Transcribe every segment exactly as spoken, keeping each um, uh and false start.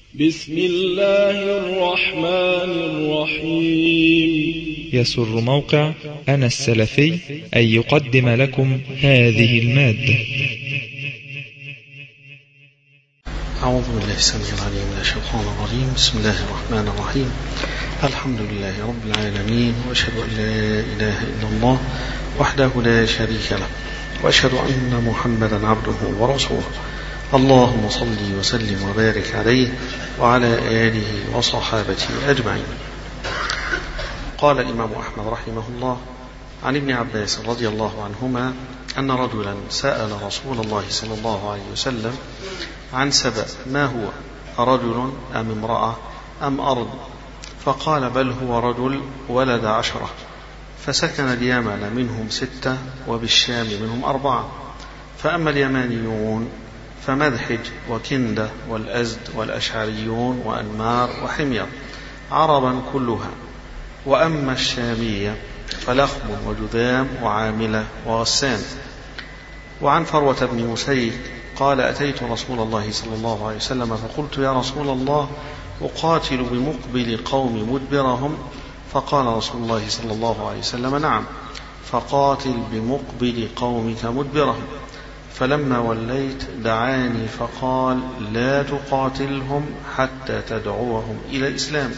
بسم الله الرحمن الرحيم. يسر موقع أنا السلفي أن يقدم لكم هذه المادة. أعوذ بالله السميع العليم من الشيطان الرجيم. بسم الله الرحمن الرحيم. الحمد لله رب العالمين، وأشهد أن لا إله إلا الله وحده لا شريك له، وأشهد أن محمدا عبده ورسوله. اللهم صل وسلم وبارك عليه وعلى آله وصحابته أجمعين. قال الإمام أحمد رحمه الله عن ابن عباس رضي الله عنهما أن رجلا سأل رسول الله صلى الله عليه وسلم عن سبأ ما هو، رجل أم امرأة أم أرض؟ فقال بل هو رجل ولد عشرة، فسكن اليمن منهم ستة وبالشام منهم أربعة. فأما اليمانيون فمذحج وكندة والأزد والأشعريون وأنمار وحمير عربا كلها. وأما الشامية فلخم وجذام وعاملة وغسان. وعن فروة بن مسيك قال أتيت رسول الله صلى الله عليه وسلم فقلت يا رسول الله أقاتل بمقبل قوم مدبرهم؟ فقال رسول الله صلى الله عليه وسلم نعم، فقاتل بمقبل قومك مدبرهم. فلما وليت دعاني فقال لا تقاتلهم حتى تدعوهم إلى الإسلام.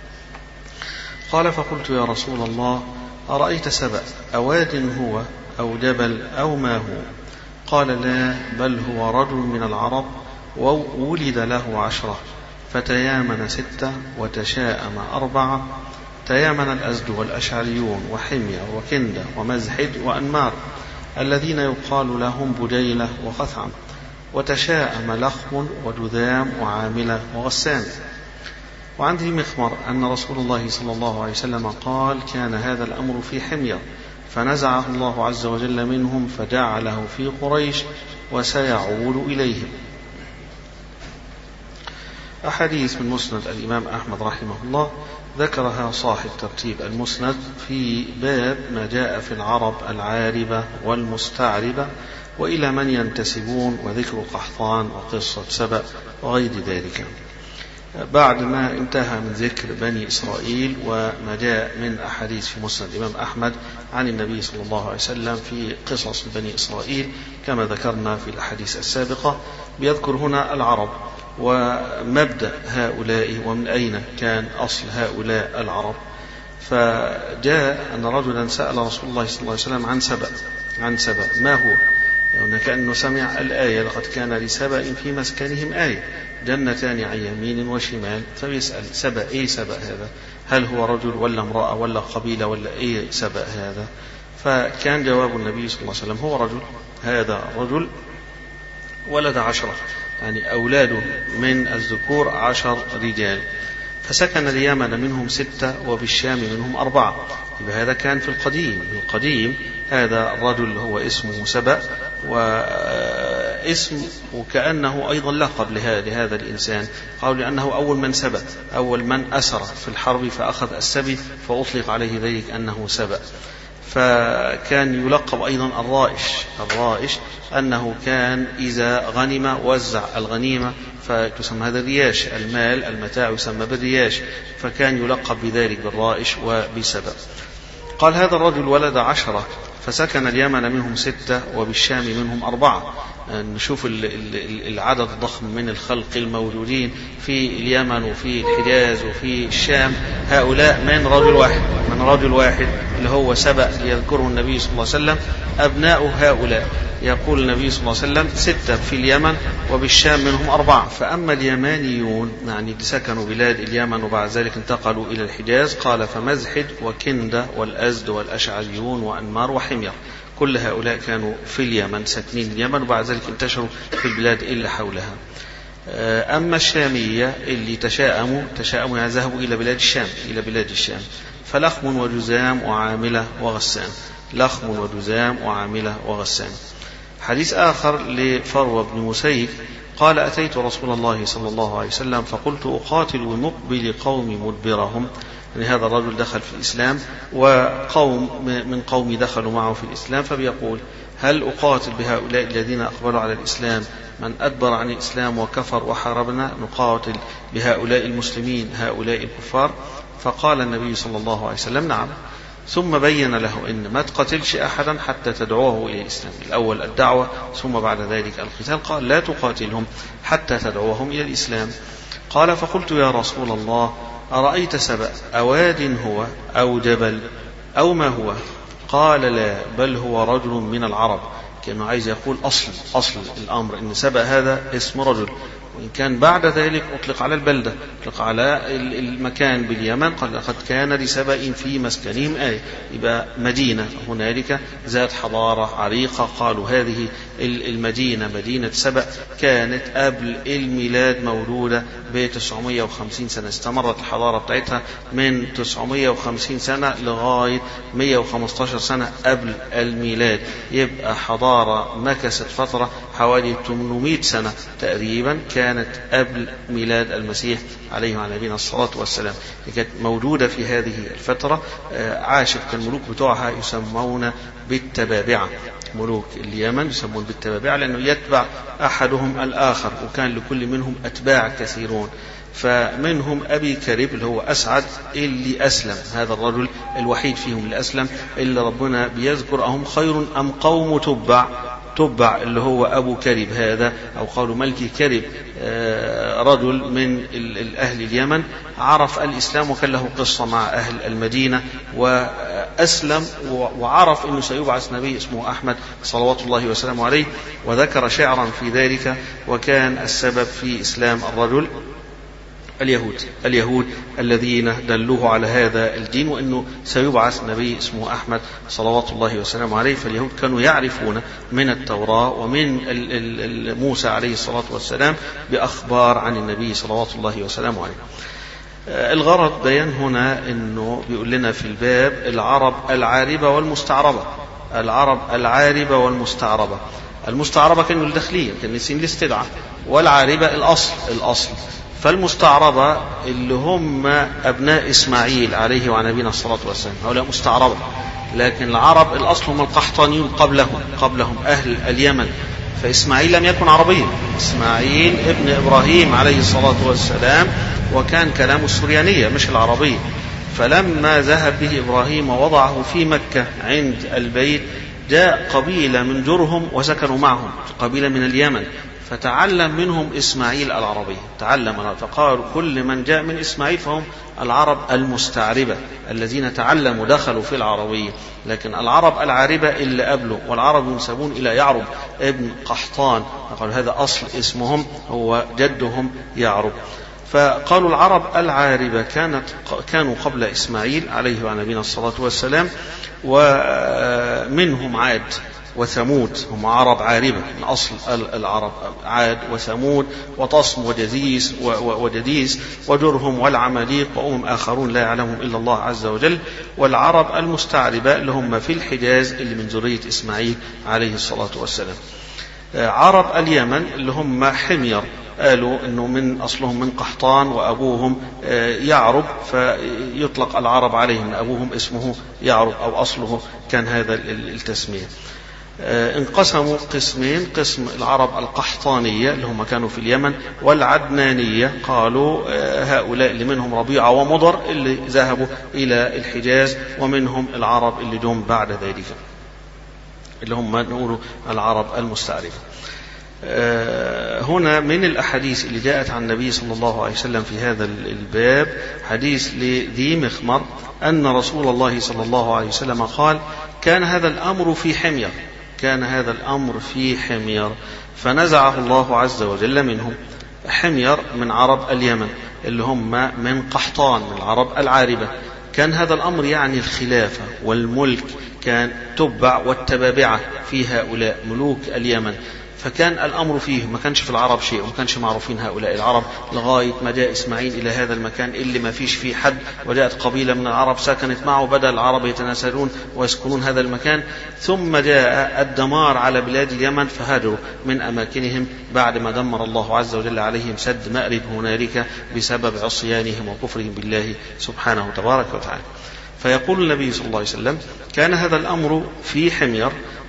قال فقلت يا رسول الله أرأيت سبأ أواد هو أو جبل أو ما هو؟ قال لا، بل هو رجل من العرب وولد له عشرة، فتيامن ستة وتشاءم أربعة. تيامن الأزد والأشعريون وحمير وكندة ومزحج وأنمار الذين يقال لهم بجيلة وخثعم. وتشاءم لخم وجذام وعاملة وغسان. وعن ذي مخمر أن رسول الله صلى الله عليه وسلم قال كان هذا الأمر في حمير فنزعه الله عز وجل منهم فجعله في قريش وسيعود إليهم. أحاديث من مسند الإمام أحمد رحمه الله ذكرها صاحب ترتيب المسند في باب ما جاء في العرب العاربة والمستعربة وإلى من ينتسبون، وذكر قحطان وقصة سبأ وغير ذلك. بعد ما انتهى من ذكر بني إسرائيل وما جاء من أحاديث في مسند الإمام أحمد عن النبي صلى الله عليه وسلم في قصص بني إسرائيل كما ذكرنا في الأحاديث السابقة، بيذكر هنا العرب ومبدأ هؤلاء ومن أين كان أصل هؤلاء العرب. فجاء أن رجلا سأل رسول الله صلى الله عليه وسلم عن سبأ عن سبأ ما هو، يعني كأنه سمع الآية لقد كان لسبأ في مسكنهم آية جنتان عن يمين وشمال، فيسأل سبأ إيه سبأ هذا؟ هل هو رجل ولا امرأة ولا قبيلة ولا إيه سبأ هذا؟ فكان جواب النبي صلى الله عليه وسلم هو رجل، هذا رجل ولد عشرة، يعني أولاده من الذكور عشر رجال، فسكن اليمن منهم ستة وبالشام منهم أربعة. هذا كان في القديم القديم هذا الرجل هو اسمه سبأ، واسم وكأنه أيضا لقب لهذا الإنسان، قالوا لأنه أول من سبأ، أول من أسر في الحرب فأخذ السبي فأطلق عليه ذلك أنه سبأ. فكان يلقب أيضا الرائش الرائش أنه كان إذا غنم وزع الغنيمة فتسمى هذا الرياش، المال المتاع يسمى بالرياش، فكان يلقب بذلك بالرائش وبسبأ. قال هذا الرجل ولد عشرة فسكن اليمن منهم ستة وبالشام منهم أربعة. نشوف العدد الضخم من الخلق الموجودين في اليمن وفي الحجاز وفي الشام، هؤلاء من رجل واحد من رجل واحد اللي هو سبأ يذكره النبي صلى الله عليه وسلم أبناء هؤلاء. يقول النبي صلى الله عليه وسلم ستة في اليمن وبالشام منهم أربعة. فأما اليمانيون يعني سكنوا بلاد اليمن وبعد ذلك انتقلوا إلى الحجاز، قال فمزحج وكندة والأزد والأشعريون وأنمار وحمير، كل هؤلاء كانوا في اليمن ساكنين اليمن وبعد ذلك انتشروا في البلاد اللي حولها. أما الشامية اللي تشاءموا تشاءموا يعني ذهبوا إلى بلاد الشام إلى بلاد الشام فلخم وجذام وعاملة وغسان. لخم وجذام وعاملة وغسان. حديث آخر لفروة بن مسيك قال أتيت رسول الله صلى الله عليه وسلم فقلت أقاتل بمقبل قوم مدبرهم، يعني هذا الرجل دخل في الإسلام وقوم من قومي دخلوا معه في الإسلام، فبيقول هل أقاتل بهؤلاء الذين أقبلوا على الإسلام من أدبر عن الإسلام وكفر وحاربنا؟ نقاتل بهؤلاء المسلمين هؤلاء الكفار؟ فقال النبي صلى الله عليه وسلم نعم. ثم بين له إن ما تقاتلش أحدا حتى تدعوه إلى الإسلام. الأول الدعوة ثم بعد ذلك القتال. قال لا تقاتلهم حتى تدعوهم إلى الإسلام. قال فقلت يا رسول الله أرأيت سبأ أواد هو أو جبل أو ما هو؟ قال لا بل هو رجل من العرب. كأنه عايز يقول أصل أصل الأمر إن سبأ هذا اسم رجل، وإن كان بعد ذلك أطلق على البلدة، أطلق على المكان باليمن. قال لقد كان لسبأ في مسكنهم آية، يبقى مدينة هنالك ذات حضارة عريقة. قالوا هذه المدينة مدينة سبأ كانت قبل الميلاد مولودة ب تسعمائة وخمسين سنة. استمرت الحضارة بتاعتها من تسعمائة وخمسين سنة لغاية مائة وخمسة عشر سنة قبل الميلاد. يبقى حضارة مكست فترة حوالي ثمانمائة سنة تقريبا كانت قبل ميلاد المسيح عليه وعلى نبينا الصلاة والسلام. كانت موجودة في هذه الفترة. عاشت الملوك بتوعها يسمون بالتبابعة، ملوك اليمن يسمون بالتبابعة لأنه يتبع أحدهم الآخر، وكان لكل منهم أتباع كثيرون. فمنهم أبي كريب اللي هو أسعد اللي أسلم، هذا الرجل الوحيد فيهم اللي أسلم، اللي ربنا بيذكر أهم خير أم قوم تبع تبع اللي هو أبو كريب هذا، أو قالوا ملكي كريب، رجل من أهل اليمن عرف الإسلام وكان له قصة مع أهل المدينة وأسلم وعرف أنه سيبعث نبي اسمه أحمد صلوات الله وسلامه عليه، وذكر شعرا في ذلك. وكان السبب في إسلام الرجل اليهود اليهود الذين دلوه على هذا الدين وأنه سيبعث نبي اسمه أحمد صلوات الله وسلامه عليه. فاليهود كانوا يعرفون من التوراة ومن موسى عليه الصلاة والسلام بأخبار عن النبي صلوات الله وسلامه عليه. الغرض بيان هنا أنه بيقول لنا في الباب العرب العاربة والمستعربة. العرب العاربة والمستعربة. المستعربة كانوا الداخلية كان نسين الاستدعاء، والعاربة الأصل الأصل فالمستعربة اللي هم أبناء إسماعيل عليه وعلى نبينا الصلاة والسلام هؤلاء مستعربة. لكن العرب الأصل هم القحطانيون قبلهم قبلهم أهل اليمن. فإسماعيل لم يكن عربيا، إسماعيل ابن إبراهيم عليه الصلاة والسلام، وكان كلام السريانية مش العربية. فلما ذهب به إبراهيم ووضعه في مكة عند البيت جاء قبيلة من جرهم وسكنوا معهم، قبيلة من اليمن، فتعلم منهم إسماعيل العربية، تعلم. فقالوا كل من جاء من إسماعيل فهم العرب المستعربة الذين تعلموا دخلوا في العربية. لكن العرب العاربة اللي قبله، والعرب ينسبون إلى يعرب ابن قحطان، قالوا هذا أصل اسمهم هو جدهم يعرب. فقالوا العرب العاربة كانت كانوا قبل إسماعيل عليه وعلى نبينا الصلاة والسلام، ومنهم عاد وثمود، هم عرب عاربة من أصل العرب، عاد وثمود وطصم وجديس وجديس وجرهم والعماليق وأمم آخرون لا يعلمهم إلا الله عز وجل. والعرب المستعربة اللي هم في الحجاز اللي من ذرية إسماعيل عليه الصلاة والسلام. عرب اليمن اللي هم حمير، قالوا أنه من أصلهم من قحطان وأبوهم يعرب، فيطلق العرب عليهم، أبوهم اسمه يعرب أو أصله كان هذا التسمية. انقسموا قسمين، قسم العرب القحطانية اللي هم كانوا في اليمن، والعدنانية قالوا هؤلاء اللي منهم ربيعة ومضر اللي ذهبوا إلى الحجاز، ومنهم العرب اللي جم بعد ذلك اللي هم نقولوا العرب المستعربة. هنا من الأحاديث اللي جاءت عن النبي صلى الله عليه وسلم في هذا الباب حديث لذي مخمر أن رسول الله صلى الله عليه وسلم قال كان هذا الأمر في حمير كان هذا الأمر في حمير فنزعه الله عز وجل منهم. حمير من عرب اليمن اللي هم من قحطان من العرب العاربة. كان هذا الأمر يعني الخلافة والملك كان تبع والتبابعة في هؤلاء ملوك اليمن، فكان الأمر فيه، ما كانش في العرب شيء وما كانش معروفين هؤلاء العرب لغاية ما جاء إسماعيل إلى هذا المكان اللي ما فيش فيه حد، وجاءت قبيلة من العرب سكنت معه، بدأ العرب يتناسلون ويسكنون هذا المكان، ثم جاء الدمار على بلاد اليمن فهاجروا من أماكنهم بعد ما دمر الله عز وجل عليهم سد مأرب هنالك بسبب عصيانهم وكفرهم بالله سبحانه تبارك وتعالى. فيقول النبي صلى الله عليه وسلم كان هذا الأمر في حمير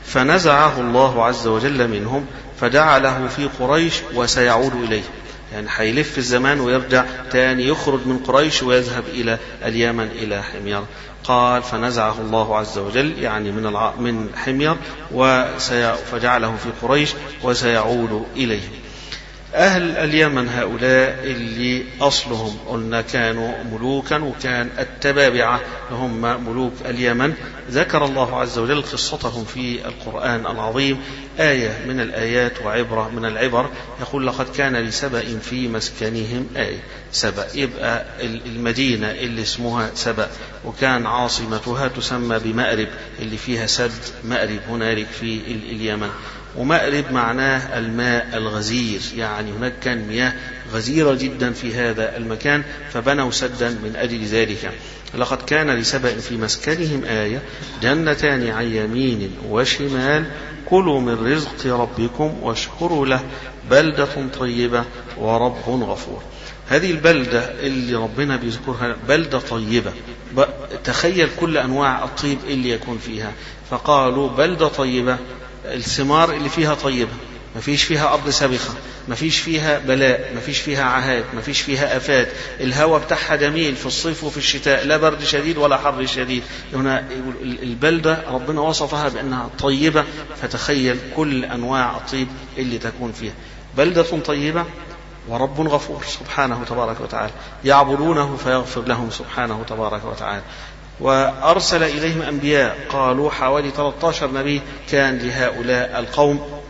فنزعه الله عز وجل منهم فجعله في قريش وسيعود إليه، يعني هيلف الزمان ويرجع تاني، يخرج من قريش ويذهب إلى اليمن إلى حمير. قال فنزعه الله عز وجل يعني من الع... من حمير وسي... فجعله في قريش وسيعود إليه. أهل اليمن هؤلاء اللي أصلهم قلنا كانوا ملوكا، وكان التبابعة هم ملوك اليمن، ذكر الله عز وجل قصتهم في القرآن العظيم آية من الآيات وعبرة من العبر. يقول لقد كان لسبأ في مسكنهم آية. سبأ يبقى المدينة اللي اسمها سبأ، وكان عاصمتها تسمى بمأرب اللي فيها سد مأرب هنالك في اليمن. ومأرب معناه الماء الغزير، يعني هناك كان مياه غزيرة جدا في هذا المكان فبنوا سدا من أجل ذلك. لقد كان لسبأ في مسكنهم آية جنتان عن يمين وشمال كلوا من رزق ربكم واشكروا له بلدة طيبة ورب غفور. هذه البلدة اللي ربنا بيذكرها بلدة طيبة، تخيل كل أنواع الطيب اللي يكون فيها. فقالوا بلدة طيبة، الثمار اللي فيها طيبة، ما فيش فيها أرض سبخة، ما فيش فيها بلاء، ما فيش فيها عهات، ما فيش فيها آفات، الهواء بتاعها جميل في الصيف وفي الشتاء، لا برد شديد ولا حر شديد. هنا البلدة ربنا وصفها بأنها طيبة، فتخيل كل أنواع الطيب اللي تكون فيها. بلدة طيبة ورب غفور سبحانه تبارك وتعالى، يعبدونه فيغفر لهم سبحانه تبارك وتعالى. وأرسل إليهم أنبياء، قالوا حوالي ثلاثة عشر نبي كان لهؤلاء القوم.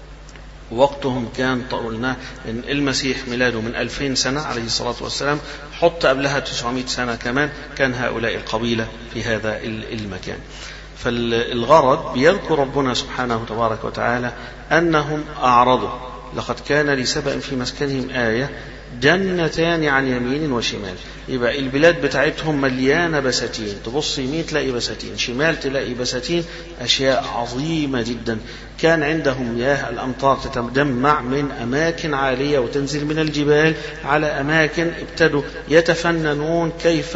وقتهم كان قلنا إن المسيح ميلاده من ألفين سنة عليه الصلاة والسلام، حط قبلها تسعمائة سنة كمان كان هؤلاء القبيلة في هذا المكان. فالغرض بيذكر ربنا سبحانه تبارك وتعالى أنهم أعرضوا. لقد كان لسبأ في مسكنهم آية جنتان عن يمين وشمال. يبقى البلاد بتاعتهم مليانة بساتين، تبص يمين تلاقي بساتين، شمال تلاقي بساتين، أشياء عظيمة جدا. كان عندهم مياه الأمطار تتجمع من أماكن عالية وتنزل من الجبال على أماكن، ابتدوا يتفننون كيف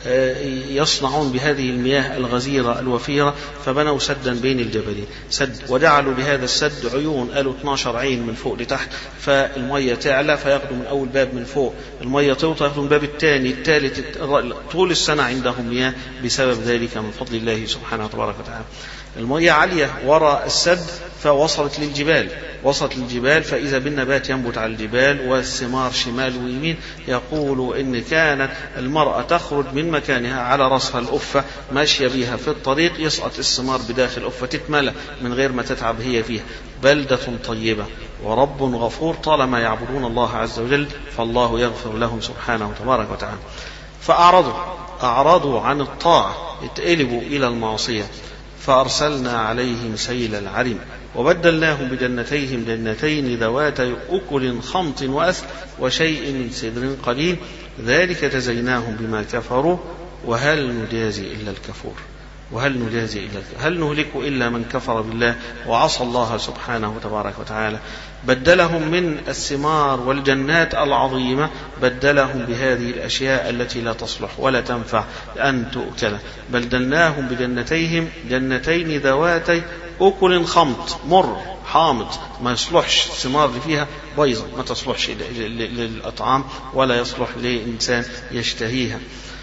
يصنعون بهذه المياه الغزيرة الوفيرة، فبنوا سدا بين الجبلين، سد وجعلوا لهذا السد عيون، قالوا اثني عشر عين من فوق لتحت، فالمية تعلى فياخدوا من أول باب من فوق، المية توطى ياخدوا من الباب الثاني الثالث، طول السنة عندهم مياه بسبب ذلك من فضل الله سبحانه وتبارك وتعالى. المياه عالية وراء السد فوصلت للجبال، وصلت للجبال فإذا بالنبات ينبت على الجبال والثمار شمال ويمين. يقول إن كانت المرأة تخرج من مكانها على رأسها الأفة ماشية بها في الطريق، يسقط الثمار بداخل الأفة تتملى من غير ما تتعب هي فيها. بلدة طيبة ورب غفور، طالما يعبدون الله عز وجل فالله يغفر لهم سبحانه تبارك وتعالى. فأعرضوا أعرضوا عن الطاعة، اتقلبوا إلى المعصية، فأرسلنا عليهم سيل العرم وبدلناهم بجنتيهم جنتين ذواتي أكل خمط وأثل وشيء من سدر قليل ذلك جزيناهم بما كفروا وهل نجازي إلا الكفور وهل نجازي إلا الكفور هل نهلك إلا من كفر بالله وعصى الله سبحانه تبارك وتعالى. بدلهم من الثمار والجنات العظيمة، بدلهم بهذه الأشياء التي لا تصلح ولا تنفع أن تؤكل. بدلناهم بجنتيهم جنتين ذواتي أكل خمط، مر حامض، ما يصلحش، الثمار اللي فيها بيضة ما تصلحش للأطعام ولا يصلح لإنسان يشتهيها.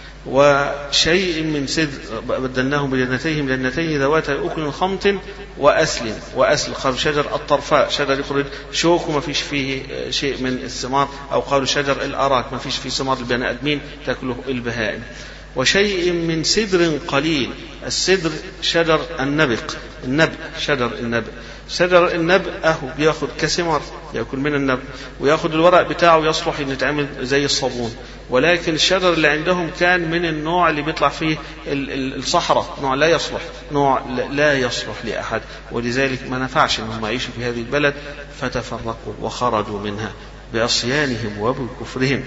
وشيء من سدر، بدلناهم بجنتيهم جنتين ذواتي أكل خمط وأسل. وأسل قالوا شجر الطرفاء، شجر يخرج شوك وما فيش فيه شيء من الثمار، أو قالوا شجر الأراك ما فيش فيه ثمار البني آدمين تأكله البهائم. وشيء من سدر قليل، السدر شجر النبق، النبق شجر النبق، شجر النبق أهو بياخد كثمر يأكل من النبق، ويأخذ الورق بتاعه يصلح إن يتعمل زي الصابون. ولكن الشجر اللي عندهم كان من النوع اللي بيطلع فيه الصحراء، نوع لا يصلح، نوع لا يصلح لأحد، ولذلك ما نفعش أنهم يعيشوا في هذه البلد، فتفرقوا وخرجوا منها بعصيانهم وبكفرهم.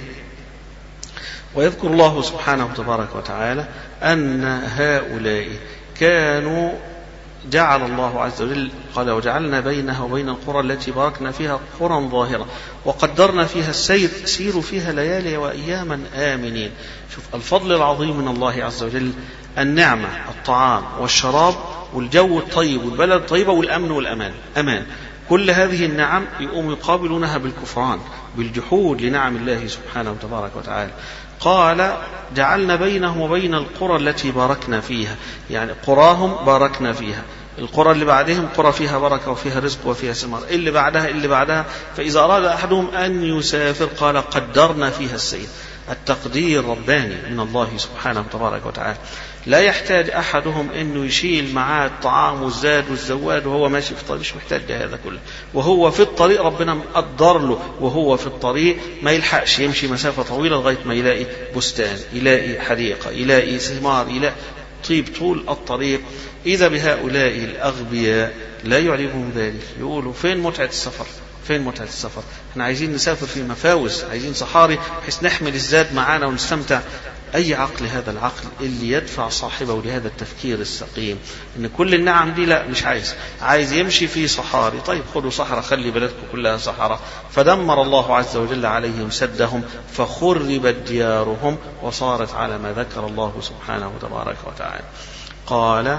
ويذكر الله سبحانه تبارك وتعالى أن هؤلاء كانوا جعل الله عز وجل قال وجعلنا بينها وبين القرى التي باركنا فيها قرى ظاهرة وقدرنا فيها السير سيروا فيها ليالي وأياما آمنين. شوف الفضل العظيم من الله عز وجل، النعمة الطعام والشراب والجو الطيب والبلد الطيبة والأمن والأمان أمان. كل هذه النعم يقوم يقابلونها بالكفران بالجحود لنعم الله سبحانه وتبارك وتعالى. قال جعلنا بينهم وبين القرى التي باركنا فيها، يعني قراهم باركنا فيها، القرى اللي بعدهم قرى فيها بركة وفيها رزق وفيها ثمار، اللي بعدها اللي بعدها فإذا أراد أحدهم أن يسافر قال قدرنا فيها السير. التقدير رباني من الله سبحانه وتبارك وتعالى. لا يحتاج أحدهم أنه يشيل معاه الطعام والزاد والزواد وهو ماشي في الطريق، مش محتاج هذا كله، وهو في الطريق ربنا مقدر له، وهو في الطريق ما يلحقش يمشي مسافة طويلة لغاية ما يلاقي بستان، يلاقي حديقة، يلاقي ثمار، يلاقي طيب طول الطريق. إذا بهؤلاء الأغبياء لا يعجبهم ذلك، يقولوا فين متعة السفر؟ فين متعة السفر؟ احنا عايزين نسافر في مفاوز، عايزين صحاري بحيث نحمل الزاد معانا ونستمتع. أي عقل هذا العقل اللي يدفع صاحبه لهذا التفكير السقيم إن كل النعم دي لا مش عايز، عايز يمشي في صحاري. طيب خذوا صحراء، خلي بلدكم كلها صحراء. فدمر الله عز وجل عليهم سدهم فخربت ديارهم وصارت على ما ذكر الله سبحانه وتبارك وتعالى. قال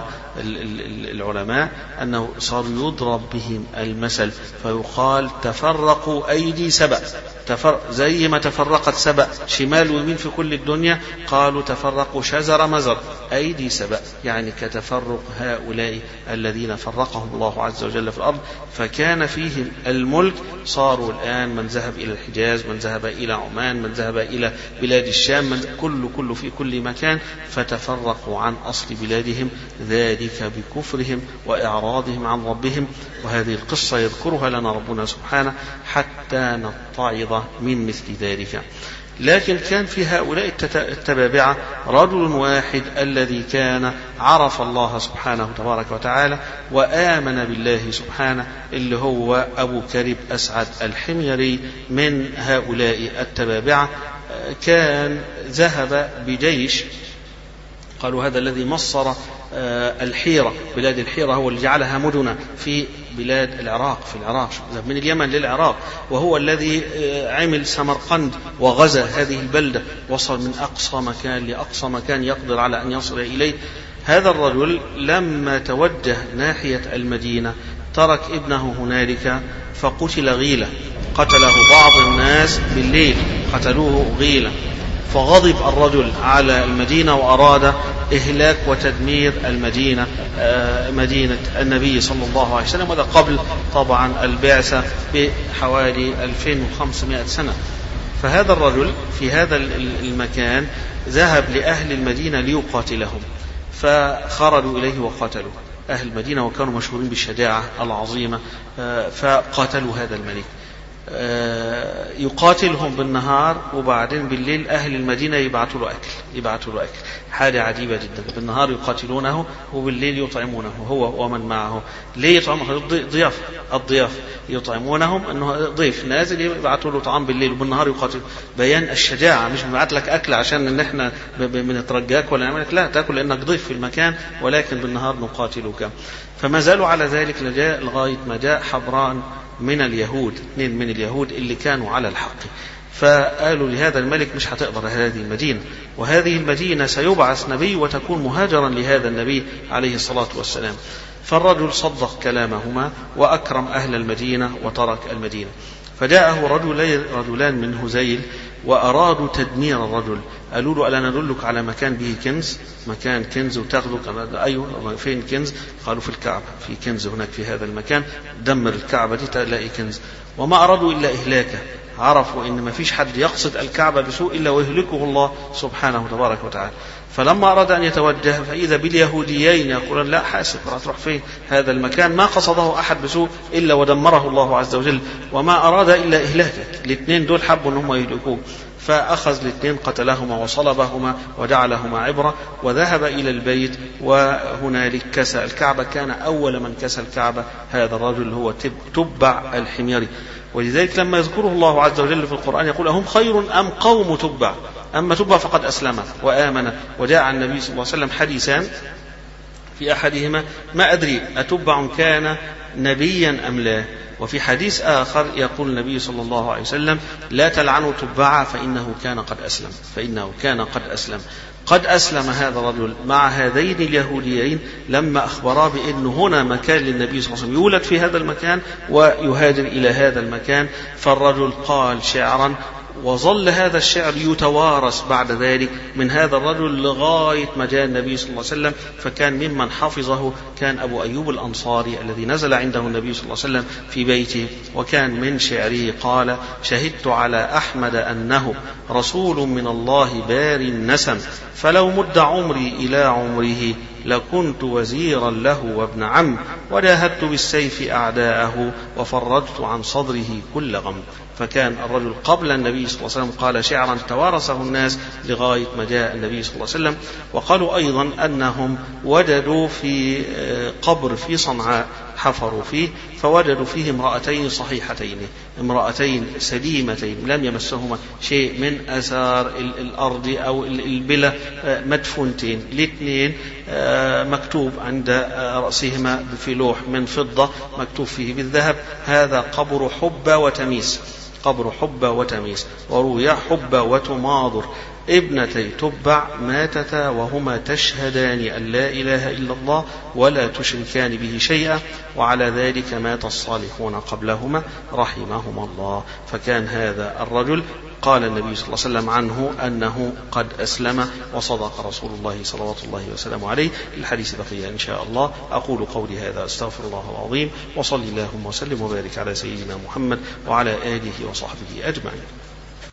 العلماء أنه صار يضرب بهم المثل فيقال تفرقوا أيدي سبأ، تفر زي ما تفرقت سبأ شمال ويمين في كل الدنيا، قالوا تفرقوا شزر مزر أيدي سبأ، يعني كتفرق هؤلاء الذين فرقهم الله عز وجل في الأرض فكان فيهم الملك. صاروا الآن من ذهب إلى الحجاز، من ذهب إلى عمان، من ذهب إلى بلاد الشام، من كل كل في كل مكان، فتفرقوا عن أصل بلادهم، ذلك بكفرهم وإعراضهم عن ربهم. وهذه القصة يذكرها لنا ربنا سبحانه حتى نتعظ من مثل ذلك. لكن كان في هؤلاء التبابعة رجل واحد الذي كان عرف الله سبحانه تبارك وتعالى وآمن بالله سبحانه، اللي هو أبو كريب أسعد الحميري من هؤلاء التبابعة. كان ذهب بجيش، قالوا هذا الذي مصر الحيرة، بلاد الحيرة هو اللي جعلها مدنة في بلاد العراق، في العراق من اليمن للعراق، وهو الذي عمل سمرقند وغزا هذه البلدة، وصل من أقصى مكان لأقصى مكان يقدر على أن يصل إليه. هذا الرجل لما توجه ناحية المدينة ترك ابنه هنالك فقتل غيلة، قتله بعض الناس بالليل، قتلوه غيلة. فغضب الرجل على المدينة وأراد إهلاك وتدمير المدينة، مدينة النبي صلى الله عليه وسلم، وهذا قبل طبعا البعثة بحوالي ألفين وخمسمائة سنة. فهذا الرجل في هذا المكان ذهب لأهل المدينة ليقاتلهم، فخرجوا إليه وقاتلوا أهل المدينة، وكانوا مشهورين بالشجاعة العظيمة، فقاتلوا هذا الملك. يقاتلهم بالنهار، وبعدين بالليل أهل المدينة يبعثوا له أكل، يبعثوا له أكل. حاجة عجيبة جدا، بالنهار يقاتلونه وبالليل يطعمونه هو ومن معه. ليه يطعمونه؟ ضيافة، الضيافة يطعمونهم، أنه ضيف نازل يبعثوا له طعام بالليل وبالنهار يقاتل. بيان الشجاعة، مش بنبعث لك أكل عشان إن إحنا بنترجاك ولا نعملك، لا، تأكل لأنك ضيف في المكان، ولكن بالنهار نقاتلك. فما زالوا على ذلك لغاية ما جاء حبران من اليهود، اثنين من اليهود اللي كانوا على الحق، فقالوا لهذا الملك مش هتقدر هذه المدينة، وهذه المدينة سيبعث نبي وتكون مهاجرا لهذا النبي عليه الصلاة والسلام. فالرجل صدق كلامهما وأكرم أهل المدينة وترك المدينة. فجاءه رجلين رجلان من هزيل وأرادوا تدمير الرجل، قالوا له ألا ندلك على مكان به كنز، مكان كنز وتاخذك؟ أيوه، فين كنز؟ قالوا في الكعبة، في كنز هناك في هذا المكان، دمر الكعبة دي تلاقي كنز. وما أرادوا إلا إهلاكه، عرفوا إن ما فيش حد يقصد الكعبة بسوء إلا ويهلكه الله سبحانه وتبارك وتعالى. فلما أراد أن يتوجه فإذا باليهوديين يقولون لا حاسب، تروح فين؟ هذا المكان ما قصده أحد بسوء إلا ودمره الله عز وجل، وما أراد إلا إهلاكه. الاثنين دول حبوا أنهم يهلكوه، فأخذ الاثنين قتلهما وصلبهما وجعلهما عبرة، وذهب إلى البيت وهنالك كسى الكعبة. كان أول من كسى الكعبة هذا الرجل هو تبع الحميري. ولذلك لما يذكره الله عز وجل في القرآن يقول هم خير أم قوم تبع؟ أما تبع فقد أسلم وآمن. وجاء عن النبي صلى الله عليه وسلم حديثان، في أحدهما ما أدري أتبع كان نبيا أم لا. وفي حديث آخر يقول النبي صلى الله عليه وسلم لا تلعنوا تبعا فإنه كان قد أسلم فإنه كان قد أسلم. قد أسلم هذا الرجل مع هذين اليهوديين لما أخبرا بأن هنا مكان للنبي صلى الله عليه وسلم يولد في هذا المكان ويهاجر إلى هذا المكان. فالرجل قال شعرا وظل هذا الشعر يتوارث بعد ذلك من هذا الرجل لغاية ما جاء النبي صلى الله عليه وسلم. فكان ممن حفظه كان أبو أيوب الأنصاري الذي نزل عنده النبي صلى الله عليه وسلم في بيته. وكان من شعره قال شهدت على أحمد أنه رسول من الله بار النسم فلو مد عمري إلى عمره لكنت وزيرا له وابن عم وجاهدت بالسيف أعداءه وفرجت عن صدره كل غم. فكان الرجل قبل النبي صلى الله عليه وسلم قال شعرا توارثه الناس لغاية ما جاء النبي صلى الله عليه وسلم. وقالوا أيضا أنهم وجدوا في قبر في صنعاء حفروا فيه فوجدوا فيه امرأتين صحيحتين امرأتين سليمتين لم يمسهما شيء من أثار الأرض أو البلة مدفونتين الاثنين مكتوب عند رأسهما في لوح من فضة مكتوب فيه بالذهب هذا قبر حبة وتميس قبر حبة وتميس. وروي حبة وتماضر ابنتي تبع ماتتا وهما تشهدان أن لا إله إلا الله ولا تشركان به شيئا وعلى ذلك مات الصالحون قبلهما رحمهما الله. فكان هذا الرجل قال النبي صلى الله عليه وسلم عنه أنه قد أسلم وصدق رسول الله صلوات الله وسلامه عليه. الحديث بقية إن شاء الله. أقول قولي هذا أستغفر الله العظيم وصلي اللهم وسلم وبارك على سيدنا محمد وعلى آله وصحبه أجمعين.